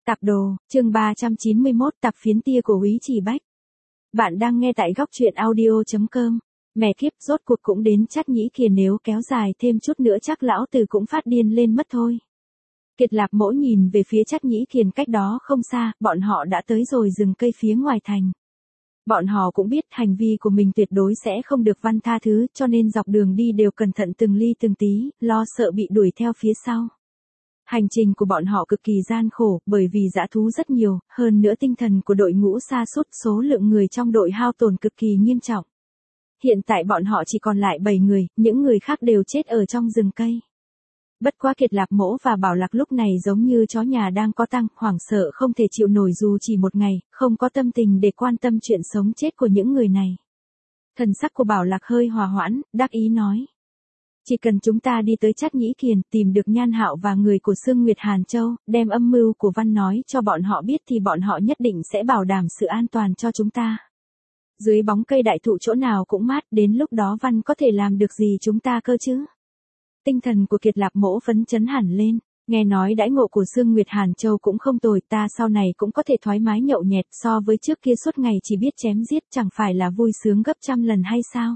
Tạp đồ, chương 391 tập phiến tia của Úy Trì Bách. Bạn đang nghe tại góc truyện audio.com. Mẹ kiếp, rốt cuộc cũng đến Trát Nhĩ Kiền, nếu kéo dài thêm chút nữa chắc lão tử cũng phát điên lên mất thôi. Kiệt Lạp Mỗ nhìn về phía Trát Nhĩ Kiền cách đó không xa, bọn họ đã tới rồi rừng cây phía ngoài thành. Bọn họ cũng biết hành vi của mình tuyệt đối sẽ không được Văn tha thứ, cho nên dọc đường đi đều cẩn thận từng ly từng tí, lo sợ bị đuổi theo phía sau. Hành trình của bọn họ cực kỳ gian khổ, bởi vì dã thú rất nhiều, hơn nữa tinh thần của đội ngũ sa sút, số lượng người trong đội hao tổn cực kỳ nghiêm trọng. Hiện tại bọn họ chỉ còn lại 7 người, những người khác đều chết ở trong rừng cây. Bất quá Kiệt Lạp Mỗ và Bảo Lạc lúc này giống như chó nhà đang có tăng, hoảng sợ không thể chịu nổi dù chỉ một ngày, không có tâm tình để quan tâm chuyện sống chết của những người này. Thần sắc của Bảo Lạc hơi hòa hoãn, đắc ý nói. Chỉ cần chúng ta đi tới Trát Nhĩ Kiền, tìm được Nhan Hạo và người của Sương Nguyệt Hàn Châu, đem âm mưu của Văn nói cho bọn họ biết thì bọn họ nhất định sẽ bảo đảm sự an toàn cho chúng ta. Dưới bóng cây đại thụ chỗ nào cũng mát, đến lúc đó Văn có thể làm được gì chúng ta cơ chứ? Tinh thần của Kiệt Lạp Mỗ phấn chấn hẳn lên, nghe nói đãi ngộ của Sương Nguyệt Hàn Châu cũng không tồi, ta sau này cũng có thể thoải mái nhậu nhẹt, so với trước kia suốt ngày chỉ biết chém giết, chẳng phải là vui sướng gấp trăm lần hay sao?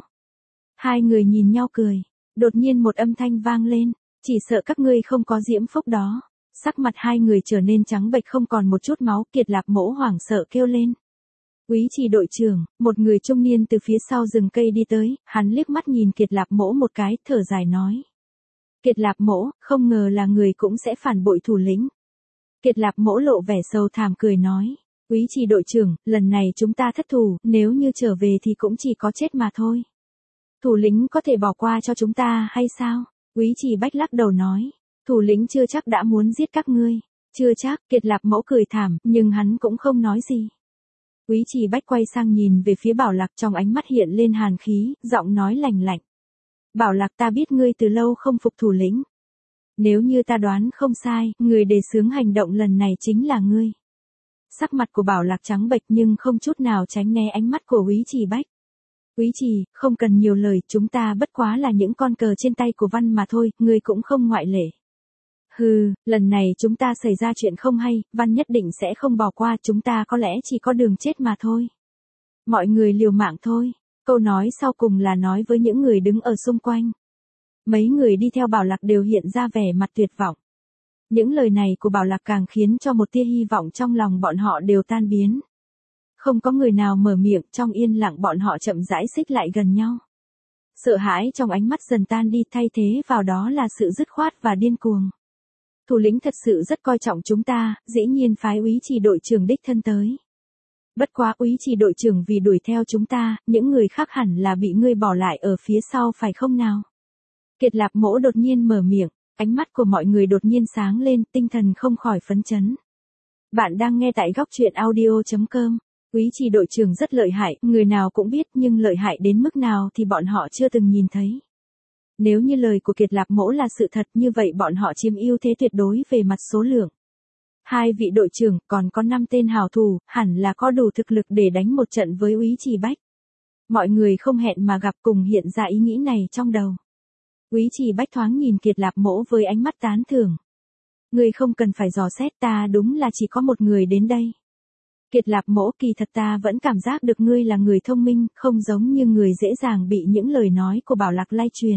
Hai người nhìn nhau cười. Đột nhiên một âm thanh vang lên, chỉ sợ các ngươi không có diễm phúc đó. Sắc mặt hai người trở nên trắng bệch không còn một chút máu, Kiệt Lạp Mỗ hoảng sợ kêu lên. Úy Trì đội trưởng, một người trung niên từ phía sau rừng cây đi tới, hắn liếc mắt nhìn Kiệt Lạp Mỗ một cái, thở dài nói. Kiệt Lạp Mỗ, không ngờ là người cũng sẽ phản bội thủ lĩnh. Kiệt Lạp Mỗ lộ vẻ sầu thảm cười nói. Úy Trì đội trưởng, lần này chúng ta thất thủ, nếu như trở về thì cũng chỉ có chết mà thôi. Thủ lĩnh có thể bỏ qua cho chúng ta hay sao? Úy Trì Bách lắc đầu nói. Thủ lĩnh chưa chắc đã muốn giết các ngươi. Chưa chắc, Kiệt Lạp Mỗ cười thảm, nhưng hắn cũng không nói gì. Úy Trì Bách quay sang nhìn về phía Bảo Lạc, trong ánh mắt hiện lên hàn khí, giọng nói lạnh lạnh. Bảo Lạc, ta biết ngươi từ lâu không phục thủ lĩnh. Nếu như ta đoán không sai, người đề xướng hành động lần này chính là ngươi. Sắc mặt của Bảo Lạc trắng bệch nhưng không chút nào tránh né ánh mắt của Úy Trì Bách. Úy Trì, không cần nhiều lời, chúng ta bất quá là những con cờ trên tay của Văn mà thôi, ngươi cũng không ngoại lệ. Hừ, lần này chúng ta xảy ra chuyện không hay, Văn nhất định sẽ không bỏ qua, chúng ta có lẽ chỉ có đường chết mà thôi. Mọi người liều mạng thôi. Câu nói sau cùng là nói với những người đứng ở xung quanh. Mấy người đi theo Bảo Lạc đều hiện ra vẻ mặt tuyệt vọng. Những lời này của Bảo Lạc càng khiến cho một tia hy vọng trong lòng bọn họ đều tan biến. Không có người nào mở miệng, trong yên lặng bọn họ chậm rãi xích lại gần nhau. Sợ hãi trong ánh mắt dần tan đi, thay thế vào đó là sự dứt khoát và điên cuồng. Thủ lĩnh thật sự rất coi trọng chúng ta, dĩ nhiên phái Úy Trì đội trưởng đích thân tới. Bất quá Úy Trì đội trưởng vì đuổi theo chúng ta, những người khác hẳn là bị ngươi bỏ lại ở phía sau phải không nào? Kiệt Lạp Mỗ đột nhiên mở miệng, ánh mắt của mọi người đột nhiên sáng lên, tinh thần không khỏi phấn chấn. Bạn đang nghe tại góc truyện audio.com. Úy Trì đội trưởng rất lợi hại, người nào cũng biết, nhưng lợi hại đến mức nào thì bọn họ chưa từng nhìn thấy. Nếu như lời của Kiệt Lạp Mỗ là sự thật, như vậy bọn họ chiếm ưu thế tuyệt đối về mặt số lượng. Hai vị đội trưởng, còn có 5 tên hảo thủ, hẳn là có đủ thực lực để đánh một trận với Úy Trì Bách. Mọi người không hẹn mà gặp cùng hiện ra ý nghĩ này trong đầu. Úy Trì Bách thoáng nhìn Kiệt Lạp Mỗ với ánh mắt tán thưởng. Ngươi không cần phải dò xét, ta đúng là chỉ có một người đến đây. Kiệt Lạp Mỗ, kỳ thật ta vẫn cảm giác được ngươi là người thông minh, không giống như người dễ dàng bị những lời nói của Bảo Lạc lay truyền.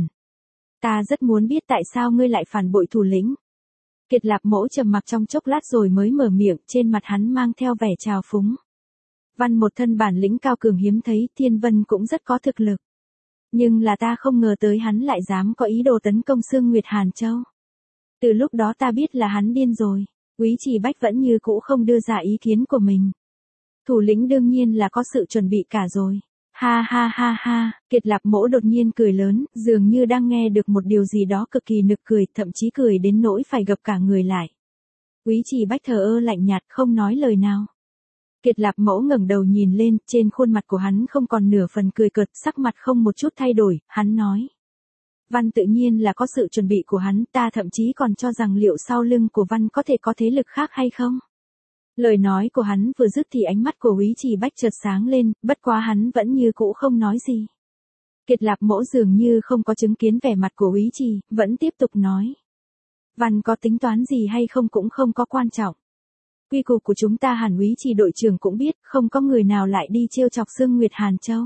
Ta rất muốn biết tại sao ngươi lại phản bội thủ lĩnh. Kiệt Lạp Mỗ trầm mặc trong chốc lát rồi mới mở miệng, trên mặt hắn mang theo vẻ trào phúng. Văn một thân bản lĩnh cao cường hiếm thấy, Thiên Vân cũng rất có thực lực. Nhưng là ta không ngờ tới hắn lại dám có ý đồ tấn công Sương Nguyệt Hàn Châu. Từ lúc đó ta biết là hắn điên rồi. Úy Trì Bách vẫn như cũ không đưa ra ý kiến của mình. Thủ lĩnh đương nhiên là có sự chuẩn bị cả rồi. Ha ha ha ha, Kiệt Lạp Mỗ đột nhiên cười lớn, dường như đang nghe được một điều gì đó cực kỳ nực cười, thậm chí cười đến nỗi phải gập cả người lại. Úy Trì Bách thờ ơ lạnh nhạt không nói lời nào. Kiệt Lạp Mỗ ngẩng đầu nhìn lên, trên khuôn mặt của hắn không còn nửa phần cười cợt, sắc mặt không một chút thay đổi, hắn nói. Văn tự nhiên là có sự chuẩn bị của hắn, ta thậm chí còn cho rằng liệu sau lưng của Văn có thể có thế lực khác hay không? Lời nói của hắn vừa dứt thì ánh mắt của Úy Trì Bách chợt sáng lên, bất quá hắn vẫn như cũ không nói gì. Kiệt Lạp Mỗ dường như không có chứng kiến vẻ mặt của Úy Trì, vẫn tiếp tục nói. Văn có tính toán gì hay không cũng không có quan trọng. Quy củ của chúng ta hẳn úy trì đội trưởng cũng biết, không có người nào lại đi trêu chọc Sương Nguyệt Hàn Châu.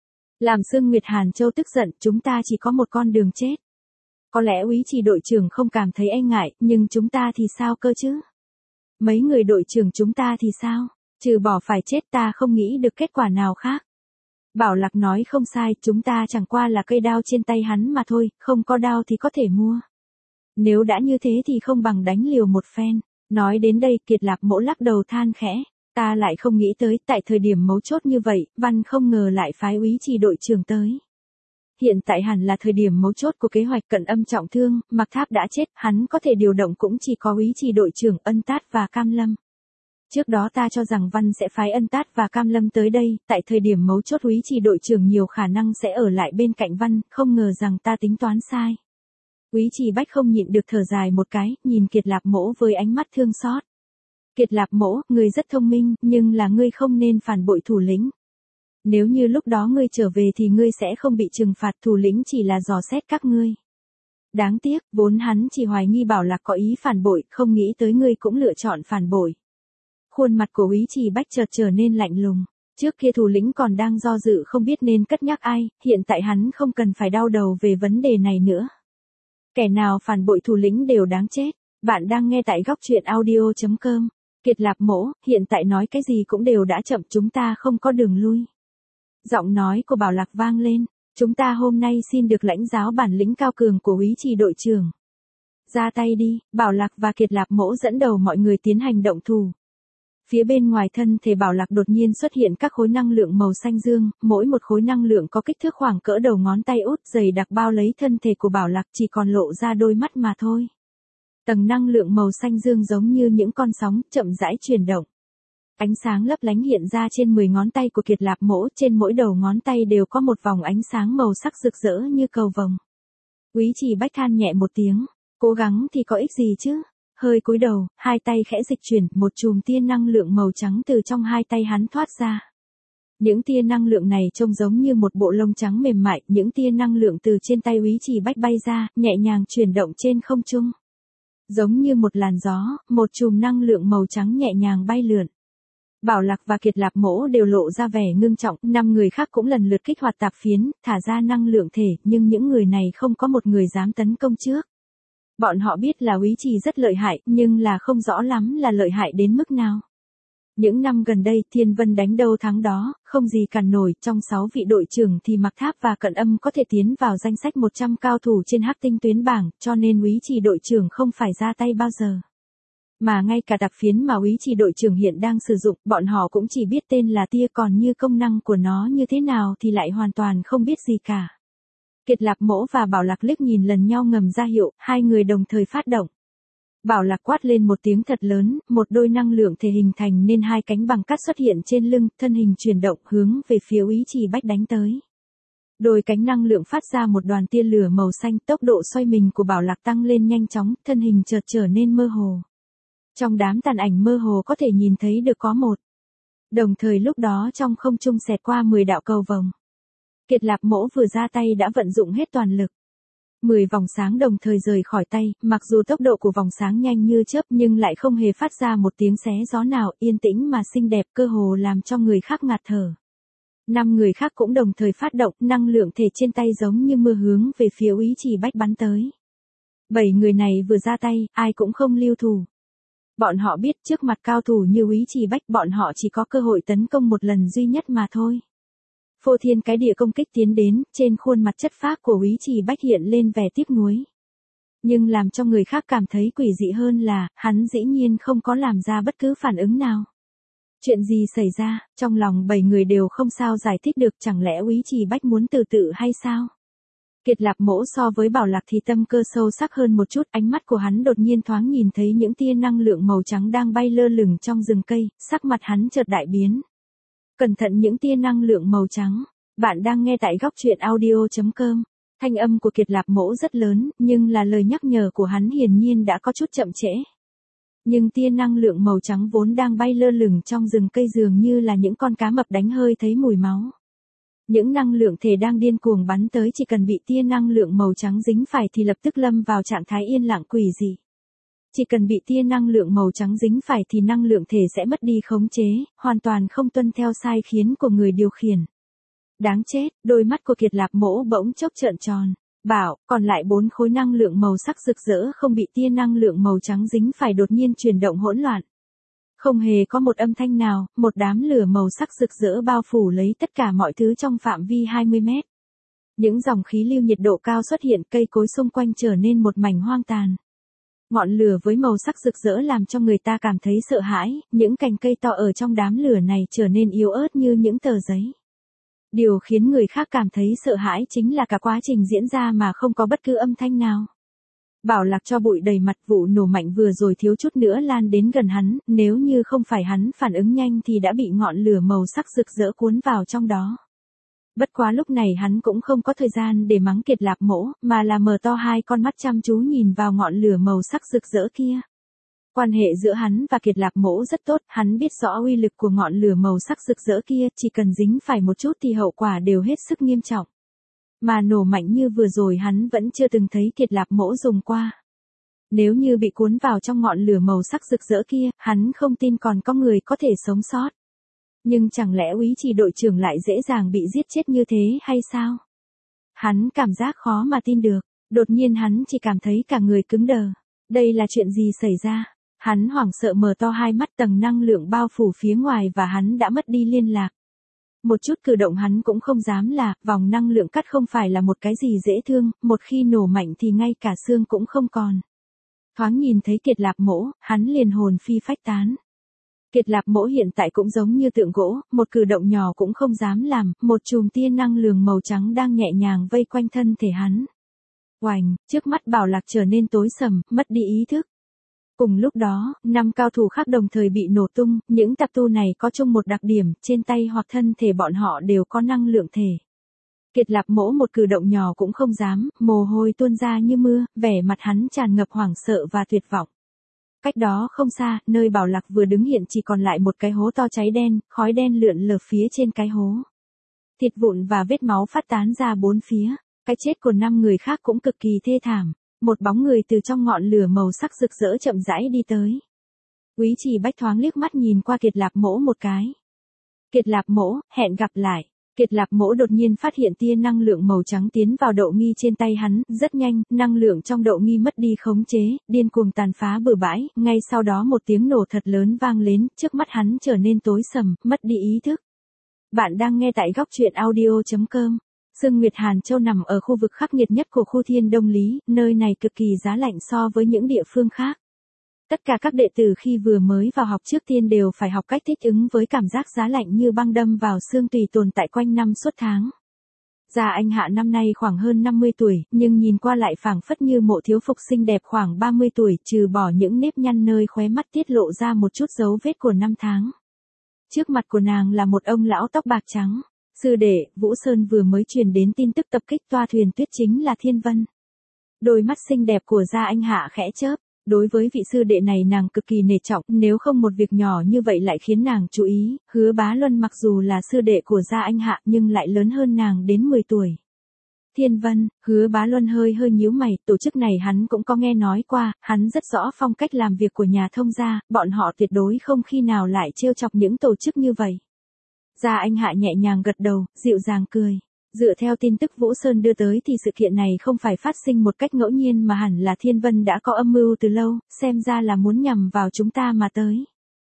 Làm Sương Nguyệt Hàn Châu tức giận, chúng ta chỉ có một con đường chết. Có lẽ úy trì đội trưởng không cảm thấy e ngại, nhưng chúng ta thì sao cơ chứ? Mấy người đội trưởng chúng ta thì sao? Trừ bỏ phải chết ta không nghĩ được kết quả nào khác. Bảo Lạc nói không sai, chúng ta chẳng qua là cây đao trên tay hắn mà thôi, không có đao thì có thể mua. Nếu đã như thế thì không bằng đánh liều một phen. Nói đến đây Kiệt Lạp Mỗ lắc đầu than khẽ. Ta lại không nghĩ tới, tại thời điểm mấu chốt như vậy, Văn không ngờ lại phái úy trì đội trưởng tới. Hiện tại hẳn là thời điểm mấu chốt của kế hoạch Cận Âm trọng thương, Mặc Tháp đã chết, hắn có thể điều động cũng chỉ có úy trì đội trưởng Ân Tát và Cam Lâm. Trước đó ta cho rằng Văn sẽ phái Ân Tát và Cam Lâm tới đây, tại thời điểm mấu chốt úy trì đội trưởng nhiều khả năng sẽ ở lại bên cạnh Văn, không ngờ rằng ta tính toán sai. Úy trì Bách không nhịn được thở dài một cái, nhìn Kiệt Lạp Mỗ với ánh mắt thương xót. Kiệt Lạp Mỗ, ngươi rất thông minh, nhưng là ngươi không nên phản bội thủ lĩnh. Nếu như lúc đó ngươi trở về thì ngươi sẽ không bị trừng phạt, thủ lĩnh chỉ là dò xét các ngươi. Đáng tiếc, vốn hắn chỉ hoài nghi Bảo Lạc có ý phản bội, không nghĩ tới ngươi cũng lựa chọn phản bội. Khuôn mặt của úy trì Bách chợt trở nên lạnh lùng. Trước kia thủ lĩnh còn đang do dự không biết nên cất nhắc ai, hiện tại hắn không cần phải đau đầu về vấn đề này nữa. Kẻ nào phản bội thủ lĩnh đều đáng chết. Bạn đang nghe tại góc truyện audio.com. Kiệt Lạp Mỗ, hiện tại nói cái gì cũng đều đã chậm, chúng ta không có đường lui. Giọng nói của Bảo Lạc vang lên. Chúng ta hôm nay xin được lãnh giáo bản lĩnh cao cường của úy trì đội trưởng. Ra tay đi, Bảo Lạc và Kiệt Lạp Mỗ dẫn đầu mọi người tiến hành động thủ. Phía bên ngoài thân thể Bảo Lạc đột nhiên xuất hiện các khối năng lượng màu xanh dương, mỗi một khối năng lượng có kích thước khoảng cỡ đầu ngón tay út, dày đặc bao lấy thân thể của Bảo Lạc, chỉ còn lộ ra đôi mắt mà thôi. Tầng năng lượng màu xanh dương giống như những con sóng, chậm rãi chuyển động. Ánh sáng lấp lánh hiện ra trên 10 ngón tay của Kiệt Lạp Mỗ, trên mỗi đầu ngón tay đều có một vòng ánh sáng màu sắc rực rỡ như cầu vồng. Úy trì Bách than nhẹ một tiếng, cố gắng thì có ích gì chứ? Hơi cúi đầu, hai tay khẽ dịch chuyển, một chùm tia năng lượng màu trắng từ trong hai tay hắn thoát ra. Những tia năng lượng này trông giống như một bộ lông trắng mềm mại, những tia năng lượng từ trên tay úy trì Bách bay ra, nhẹ nhàng chuyển động trên không trung. Giống như một làn gió, một chùm năng lượng màu trắng nhẹ nhàng bay lượn. Bảo Lạc và Kiệt Lạp Mỗ đều lộ ra vẻ ngưng trọng, 5 người khác cũng lần lượt kích hoạt tạp phiến, thả ra năng lượng thể, nhưng những người này không có một người dám tấn công trước. Bọn họ biết là úy trì rất lợi hại, nhưng là không rõ lắm là lợi hại đến mức nào. Những năm gần đây Thiên Vân đánh đâu thắng đó, không gì cản nổi, trong 6 vị đội trưởng thì Mặc Tháp và Cận Âm có thể tiến vào danh sách 100 cao thủ trên Hắc Tinh tuyến bảng, cho nên úy trì đội trưởng không phải ra tay bao giờ. Mà ngay cả tạp phiến mà úy trì đội trưởng hiện đang sử dụng, bọn họ cũng chỉ biết tên là tia, còn như công năng của nó như thế nào thì lại hoàn toàn không biết gì cả. Kiệt Lạp Mỗ và Bảo Lạc liếc nhìn lần nhau ngầm ra hiệu, hai người đồng thời phát động. Bảo Lạc quát lên một tiếng thật lớn, một đôi năng lượng thể hình thành nên hai cánh bằng cắt xuất hiện trên lưng, thân hình chuyển động hướng về phía úy trì Bách đánh tới. Đôi cánh năng lượng phát ra một đoàn tia lửa màu xanh, tốc độ xoay mình của Bảo Lạc tăng lên nhanh chóng, thân hình chợt trở nên mơ hồ. Trong đám tàn ảnh mơ hồ có thể nhìn thấy được có một. Đồng thời lúc đó trong không trung xẹt qua 10 đạo cầu vồng. Kiệt Lạp Mỗ vừa ra tay đã vận dụng hết toàn lực. 10 vòng sáng đồng thời rời khỏi tay, mặc dù tốc độ của vòng sáng nhanh như chớp nhưng lại không hề phát ra một tiếng xé gió nào, yên tĩnh mà xinh đẹp, cơ hồ làm cho người khác ngạt thở. 5 người khác cũng đồng thời phát động, năng lượng thể trên tay giống như mưa hướng về phía úy trì Bách bắn tới. 7 người này vừa ra tay, ai cũng không lưu thủ. Bọn họ biết trước mặt cao thủ như úy trì Bách bọn họ chỉ có cơ hội tấn công một lần duy nhất mà thôi. Phô thiên cái địa công kích tiến đến, trên khuôn mặt chất phác của úy trì Bách hiện lên vẻ tiếc nuối. Nhưng làm cho người khác cảm thấy quỷ dị hơn là, hắn dĩ nhiên không có làm ra bất cứ phản ứng nào. Chuyện gì xảy ra, trong lòng 7 người đều không sao giải thích được, chẳng lẽ úy trì Bách muốn tự tử hay sao? Kiệt Lạp Mỗ so với Bảo Lạc thì tâm cơ sâu sắc hơn một chút, ánh mắt của hắn đột nhiên thoáng nhìn thấy những tia năng lượng màu trắng đang bay lơ lửng trong rừng cây, sắc mặt hắn chợt đại biến. Cẩn thận những tia năng lượng màu trắng. Bạn đang nghe tại góc truyện audio.com. Thanh âm của Kiệt Lạp Mỗ rất lớn, nhưng là lời nhắc nhở của hắn hiển nhiên đã có chút chậm trễ. Nhưng tia năng lượng màu trắng vốn đang bay lơ lửng trong rừng cây dường như là những con cá mập đánh hơi thấy mùi máu. Những năng lượng thể đang điên cuồng bắn tới, chỉ cần bị tia năng lượng màu trắng dính phải thì lập tức lâm vào trạng thái yên lặng quỷ dị. Chỉ cần bị tia năng lượng màu trắng dính phải thì năng lượng thể sẽ mất đi khống chế, hoàn toàn không tuân theo sai khiến của người điều khiển. Đáng chết, đôi mắt của Kiệt Lạp Mỗ bỗng chốc trợn tròn. Bảo, còn lại 4 khối năng lượng màu sắc rực rỡ không bị tia năng lượng màu trắng dính phải đột nhiên chuyển động hỗn loạn. Không hề có một âm thanh nào, một đám lửa màu sắc rực rỡ bao phủ lấy tất cả mọi thứ trong phạm vi 20 mét. Những dòng khí lưu nhiệt độ cao xuất hiện, cây cối xung quanh trở nên một mảnh hoang tàn. Ngọn lửa với màu sắc rực rỡ làm cho người ta cảm thấy sợ hãi, những cành cây to ở trong đám lửa này trở nên yếu ớt như những tờ giấy. Điều khiến người khác cảm thấy sợ hãi chính là cả quá trình diễn ra mà không có bất cứ âm thanh nào. Bảo Lạc cho bụi đầy mặt, vụ nổ mạnh vừa rồi thiếu chút nữa lan đến gần hắn, nếu như không phải hắn phản ứng nhanh thì đã bị ngọn lửa màu sắc rực rỡ cuốn vào trong đó. Bất quá lúc này hắn cũng không có thời gian để mắng Kiệt Lạp Mỗ, mà là mở to hai con mắt chăm chú nhìn vào ngọn lửa màu sắc rực rỡ kia. Quan hệ giữa hắn và Kiệt Lạp Mỗ rất tốt, hắn biết rõ uy lực của ngọn lửa màu sắc rực rỡ kia, chỉ cần dính phải một chút thì hậu quả đều hết sức nghiêm trọng. Mà nổ mạnh như vừa rồi hắn vẫn chưa từng thấy Kiệt Lạp Mỗ dùng qua. Nếu như bị cuốn vào trong ngọn lửa màu sắc rực rỡ kia, hắn không tin còn có người có thể sống sót. Nhưng chẳng lẽ úy trì đội trưởng lại dễ dàng bị giết chết như thế hay sao? Hắn cảm giác khó mà tin được, đột nhiên hắn chỉ cảm thấy cả người cứng đờ. Đây là chuyện gì xảy ra? Hắn hoảng sợ mở to hai mắt, tầng năng lượng bao phủ phía ngoài và hắn đã mất đi liên lạc. Một chút cử động hắn cũng không dám là, vòng năng lượng cắt không phải là một cái gì dễ thương, một khi nổ mạnh thì ngay cả xương cũng không còn. Thoáng nhìn thấy Kiệt Lạp Mỗ, hắn liền hồn phi phách tán. Kiệt Lạp Mỗ hiện tại cũng giống như tượng gỗ, một cử động nhỏ cũng không dám làm, một chùm tia năng lượng màu trắng đang nhẹ nhàng vây quanh thân thể hắn. Oành, trước mắt Bảo Lạc trở nên tối sầm, mất đi ý thức. Cùng lúc đó, 5 cao thủ khác đồng thời bị nổ tung, những tạp tu này có chung một đặc điểm, trên tay hoặc thân thể bọn họ đều có năng lượng thể. Kiệt Lạp Mỗ một cử động nhỏ cũng không dám, mồ hôi tuôn ra như mưa, vẻ mặt hắn tràn ngập hoảng sợ và tuyệt vọng. Cách đó không xa, nơi Bảo Lạc vừa đứng hiện chỉ còn lại một cái hố to cháy đen, khói đen lượn lờ phía trên cái hố. Thịt vụn và vết máu phát tán ra bốn phía, cái chết của 5 người khác cũng cực kỳ thê thảm. Một bóng người từ trong ngọn lửa màu sắc rực rỡ chậm rãi đi tới. Úy Trì Bách thoáng liếc mắt nhìn qua Kiệt Lạp Mỗ một cái. Kiệt Lạp Mỗ, hẹn gặp lại. Kiệt Lạp Mỗ đột nhiên phát hiện tia năng lượng màu trắng tiến vào đậu nghi trên tay hắn, rất nhanh, năng lượng trong đậu nghi mất đi khống chế, điên cuồng tàn phá bừa bãi, ngay sau đó một tiếng nổ thật lớn vang lên, trước mắt hắn trở nên tối sầm, mất đi ý thức. Bạn đang nghe tại góc truyện audio.com. Sương Nguyệt Hàn Châu nằm ở khu vực khắc nghiệt nhất của khu Thiên Đông Lý, nơi này cực kỳ giá lạnh so với những địa phương khác. Tất cả các đệ tử khi vừa mới vào học trước tiên đều phải học cách thích ứng với cảm giác giá lạnh như băng đâm vào xương tùy tồn tại quanh năm suốt tháng. Gia Anh Hạ năm nay khoảng hơn 50 tuổi, nhưng nhìn qua lại phảng phất như mộ thiếu phục xinh đẹp khoảng 30 tuổi, trừ bỏ những nếp nhăn nơi khóe mắt tiết lộ ra một chút dấu vết của năm tháng. Trước mặt của nàng là một ông lão tóc bạc trắng. Sư đệ, Vũ Sơn vừa mới truyền đến tin tức tập kích toa thuyền tuyết chính là Thiên Vân. Đôi mắt xinh đẹp của Gia Anh Hạ khẽ chớp, đối với vị sư đệ này nàng cực kỳ nể trọng, nếu không một việc nhỏ như vậy lại khiến nàng chú ý, Hứa Bá Luân mặc dù là sư đệ của Gia Anh Hạ nhưng lại lớn hơn nàng đến 10 tuổi. Thiên Vân, Hứa Bá Luân hơi nhíu mày, tổ chức này hắn cũng có nghe nói qua, hắn rất rõ phong cách làm việc của nhà thông gia, bọn họ tuyệt đối không khi nào lại trêu chọc những tổ chức như vậy. Gia Anh Hạ nhẹ nhàng gật đầu, dịu dàng cười. Dựa theo tin tức Vũ Sơn đưa tới thì sự kiện này không phải phát sinh một cách ngẫu nhiên mà hẳn là Thiên Vân đã có âm mưu từ lâu, xem ra là muốn nhằm vào chúng ta mà tới.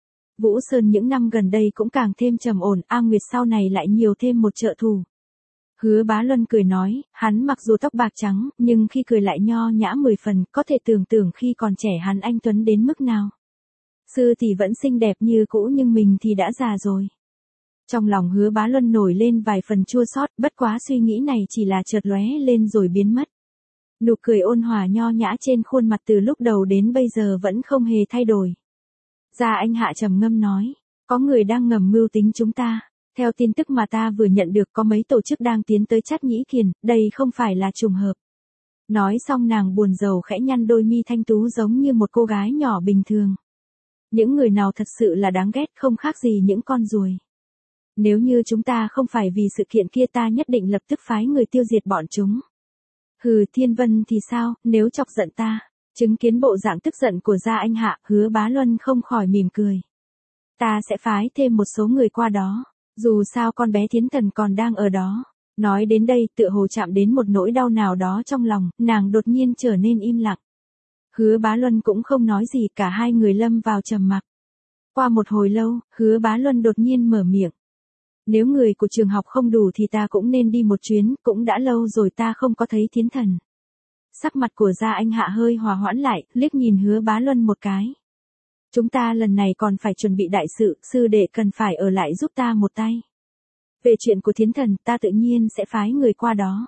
Vũ Sơn những năm gần đây cũng càng thêm trầm ổn, A Nguyệt sau này lại nhiều thêm một trợ thủ. Hứa Bá Luân cười nói, hắn mặc dù tóc bạc trắng, nhưng khi cười lại nho nhã 10 phần, có thể tưởng tượng khi còn trẻ hắn anh tuấn đến mức nào. Sư thì vẫn xinh đẹp như cũ nhưng mình thì đã già rồi. Trong lòng Hứa Bá Luân nổi lên vài phần chua xót, bất quá suy nghĩ này chỉ là chợt lóe lên rồi biến mất. Nụ cười ôn hòa nho nhã trên khuôn mặt từ lúc đầu đến bây giờ vẫn không hề thay đổi. Gia Anh Hạ trầm ngâm nói, có người đang ngầm mưu tính chúng ta. Theo tin tức mà ta vừa nhận được có mấy tổ chức đang tiến tới Trát Nhĩ Kiền, đây không phải là trùng hợp. Nói xong nàng buồn rầu khẽ nhăn đôi mi thanh tú giống như một cô gái nhỏ bình thường. Những người nào thật sự là đáng ghét không khác gì những con ruồi. Nếu như chúng ta không phải vì sự kiện kia ta nhất định lập tức phái người tiêu diệt bọn chúng. Hừ, Thiên Vân thì sao, nếu chọc giận ta, Chứng kiến bộ dạng tức giận của Gia Anh Hạ, Hứa Bá Luân không khỏi mỉm cười. Ta sẽ phái thêm một số người qua đó. Dù sao con bé Thiến Thần còn đang ở đó. Nói đến đây tựa hồ chạm đến một nỗi đau nào đó trong lòng, nàng đột nhiên trở nên im lặng. Hứa Bá Luân cũng không nói gì, cả hai người lâm vào trầm mặc. Qua một hồi lâu, Hứa Bá Luân đột nhiên mở miệng. Nếu người của trường học không đủ thì ta cũng nên đi một chuyến, cũng đã lâu rồi ta không có thấy Thiến Thần. Sắc mặt của Gia Anh Hạ hơi hòa hoãn lại, liếc nhìn Hứa Bá Luân một cái. Chúng ta lần này còn phải chuẩn bị đại sự, sư đệ cần phải ở lại giúp ta một tay. Về chuyện của Thiến Thần, ta tự nhiên sẽ phái người qua đó.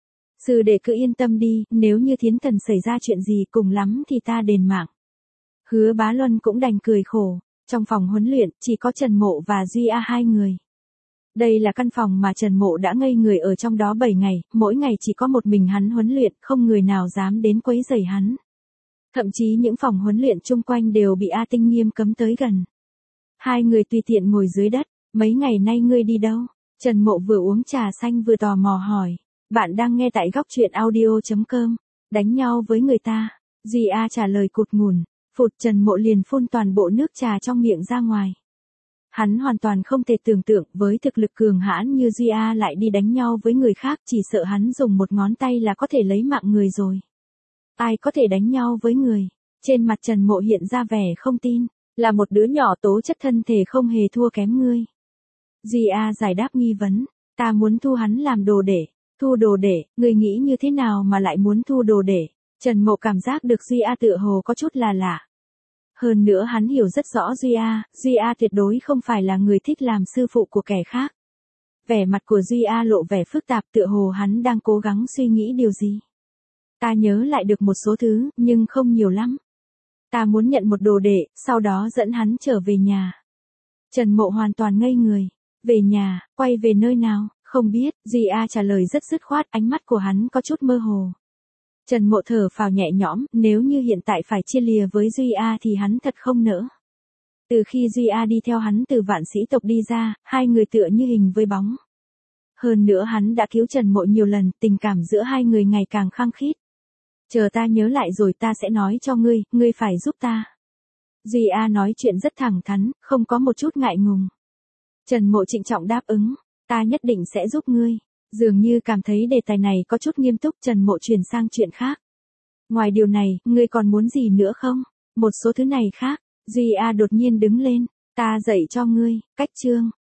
Sư đệ cứ yên tâm đi, nếu như Thiến Thần xảy ra chuyện gì cùng lắm thì ta đền mạng. Hứa Bá Luân cũng đành cười khổ. Trong phòng huấn luyện, chỉ có Trần Mộ và Duy A hai người. Đây là căn phòng mà Trần Mộ đã ngây người ở trong đó 7 ngày, mỗi ngày chỉ có một mình hắn huấn luyện, không người nào dám đến quấy rầy hắn. Thậm chí những phòng huấn luyện chung quanh đều bị A Tinh nghiêm cấm tới gần. Hai người tùy tiện ngồi dưới đất, mấy ngày nay ngươi đi đâu? Trần Mộ vừa uống trà xanh vừa tò mò hỏi. Bạn đang nghe tại góc truyện audio.com. Đánh nhau với người ta. Duy A trả lời cụt ngùn. Phụt, Trần Mộ liền phun toàn bộ nước trà trong miệng ra ngoài. Hắn hoàn toàn không thể tưởng tượng với thực lực cường hãn như Duy A lại đi đánh nhau với người khác, chỉ sợ hắn dùng một ngón tay là có thể lấy mạng người rồi. Ai có thể đánh nhau với người? Trên mặt Trần Mộ hiện ra vẻ không tin, là một đứa nhỏ tố chất thân thể không hề thua kém ngươi. Duy A giải đáp nghi vấn, ta muốn thu hắn làm đồ để. Thu đồ để, ngươi nghĩ như thế nào mà lại muốn thu đồ để? Trần Mộ cảm giác được Duy A tựa hồ có chút là lạ. Hơn nữa hắn hiểu rất rõ Duy A tuyệt đối không phải là người thích làm sư phụ của kẻ khác. Vẻ mặt của Duy A lộ vẻ phức tạp, tựa hồ hắn đang cố gắng suy nghĩ điều gì. Ta nhớ lại được một số thứ, nhưng không nhiều lắm. Ta muốn nhận một đồ đệ, sau đó dẫn hắn trở về nhà. Trần Mộ hoàn toàn ngây người. Về nhà, quay về nơi nào, không biết, Duy A trả lời rất dứt khoát, ánh mắt của hắn có chút mơ hồ. Trần Mộ thở phào nhẹ nhõm, nếu như hiện tại phải chia lìa với Duy A thì hắn thật không nỡ. Từ khi Duy A đi theo hắn từ Vạn Sĩ tộc đi ra, hai người tựa như hình với bóng. Hơn nữa hắn đã cứu Trần Mộ nhiều lần, tình cảm giữa hai người ngày càng khăng khít. Chờ ta nhớ lại rồi ta sẽ nói cho ngươi, ngươi phải giúp ta. Duy A nói chuyện rất thẳng thắn, không có một chút ngại ngùng. Trần Mộ trịnh trọng đáp ứng, ta nhất định sẽ giúp ngươi. Dường như cảm thấy đề tài này có chút nghiêm túc, Trần Mộ chuyển sang chuyện khác. Ngoài điều này, ngươi còn muốn gì nữa không? Một số thứ này khác. Duy A đột nhiên đứng lên. Ta dạy cho ngươi, cách chương.